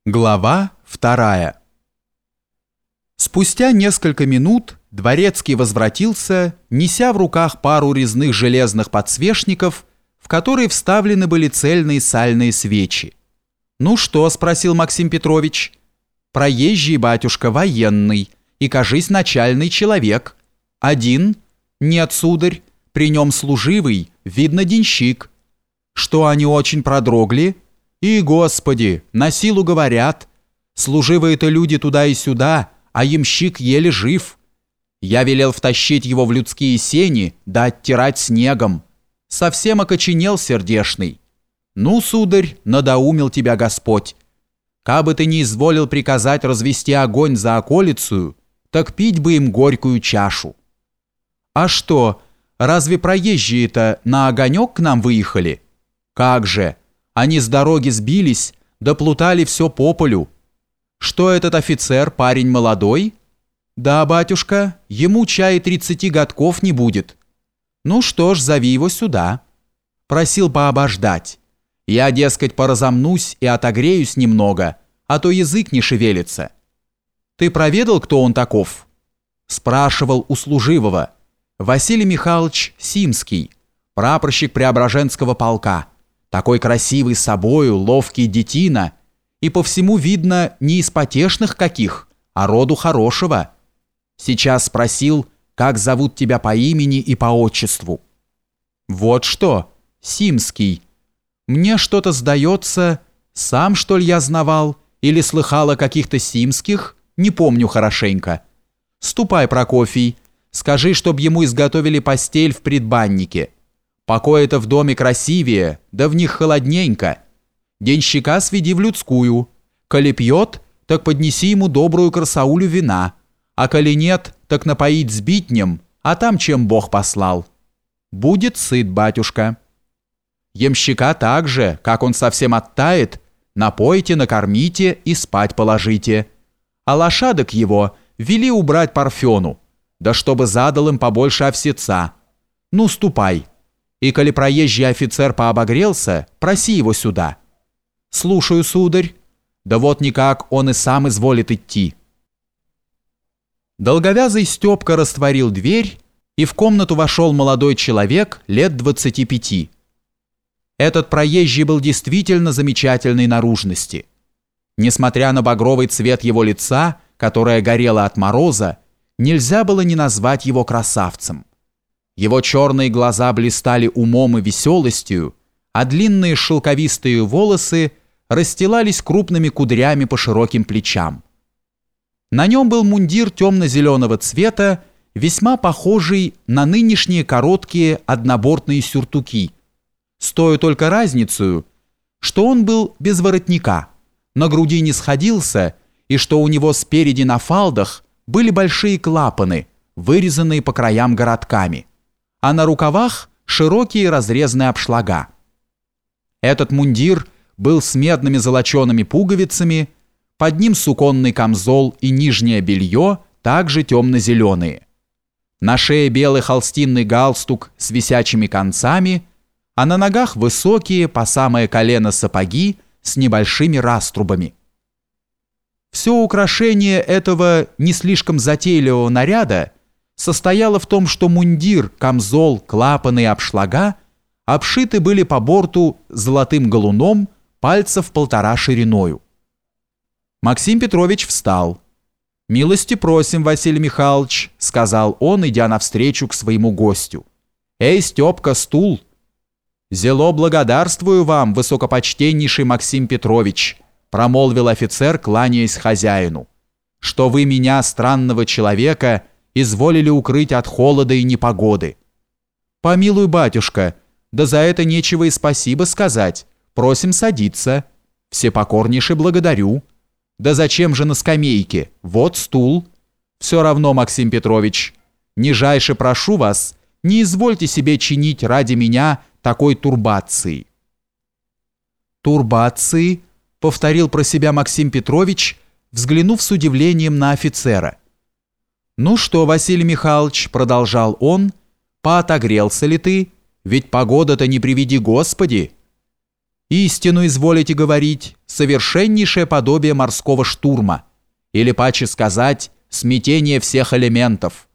Глава 2. Спустя несколько минут дворецкий возвратился, неся в руках пару резных железных подсвечников, в которые вставлены были цельные сальные свечи. «Ну что?» – спросил Максим Петрович. «Проезжий, батюшка, военный, и, кажись, начальный человек. Один? Нет, сударь, при нем служивый, видно, денщик. Что они очень продрогли? И, Господи, на силу говорят. Служивые-то люди туда и сюда, а ямщик еле жив. Я велел втащить его в людские сени, да оттирать снегом. Совсем окоченел сердешный. Ну, сударь, надоумил тебя Господь. Кабы ты не изволил приказать развести огонь за околицу, так пить бы им горькую чашу. А что, разве проезжие-то на огонек к нам выехали? Как же, они с дороги сбились, да плутали все по полю. Что этот офицер, парень молодой? Да, батюшка, ему чай 30 годков не будет. Ну что ж, зови его сюда. Просил пообождать. Я, дескать, поразомнусь и отогреюсь немного, а то язык не шевелится. Ты проведал, кто он таков? Спрашивал у служивого. Василий Михайлович Симский, прапорщик Преображенского полка. Такой красивый собою, ловкий детина, и по всему видно не из потешных каких, а роду хорошего. Сейчас спросил, как зовут тебя по имени и по отчеству. Вот что, Симский. Мне что-то сдается, сам что ли я знавал, или слыхал о каких-то Симских, не помню хорошенько. Ступай, Прокофий, скажи, чтоб ему изготовили постель в предбаннике. Покои-то в доме красивее, да в них холодненько. Денщика сведи в людскую. Коли пьет, так поднеси ему добрую красаулю вина. А коли нет, так напоить сбитнем, а там чем Бог послал. Будет сыт, батюшка. Ямщика так же, как он совсем оттает, напойте, накормите и спать положите. А лошадок его вели убрать Парфену, да чтобы задал им побольше овсеца. Ну, ступай. И коли проезжий офицер пообогрелся, проси его сюда. Слушаю, сударь. Да вот никак он и сам изволит идти. Долговязый Степка растворил дверь, и в комнату вошел молодой человек лет 25. Этот проезжий был действительно замечательной наружности. Несмотря на багровый цвет его лица, которое горело от мороза, нельзя было не назвать его красавцем. Его черные глаза блистали умом и веселостью, а длинные шелковистые волосы расстилались крупными кудрями по широким плечам. На нем был мундир темно-зеленого цвета, весьма похожий на нынешние короткие однобортные сюртуки, с той только разницей, что он был без воротника, на груди не сходился, и что у него спереди на фалдах были большие клапаны, вырезанные по краям городками, а на рукавах широкие разрезные обшлага. Этот мундир был с медными золочеными пуговицами, под ним суконный камзол и нижнее белье, также темно-зеленые. На шее белый холстинный галстук с висячими концами, а на ногах высокие по самое колено сапоги с небольшими раструбами. Все украшение этого не слишком затейливого наряда состояло в том, что мундир, камзол, клапаны и обшлага обшиты были по борту золотым галуном пальцев 1,5 шириною. Максим Петрович встал. «Милости просим, Василий Михайлович», — сказал он, идя навстречу к своему гостю. «Эй, Степка, стул!» «Зело благодарствую вам, высокопочтеннейший Максим Петрович», — промолвил офицер, кланяясь хозяину, «что вы меня, странного человека, изволили укрыть от холода и непогоды». «Помилуй, батюшка, да за это нечего и спасибо сказать. Просим садиться. Всепокорнейше благодарю. Да зачем же на скамейке? Вот стул. Все равно, Максим Петрович, нижайше прошу вас, не извольте себе чинить ради меня такой турбации». «Турбации?» — повторил про себя Максим Петрович, взглянув с удивлением на офицера. «Ну что, Василий Михайлович», — продолжал он, — «поотогрелся ли ты? Ведь погода-то не приведи Господи». Истину изволите говорить, совершеннейшее подобие морского штурма, или паче сказать, смятение всех элементов.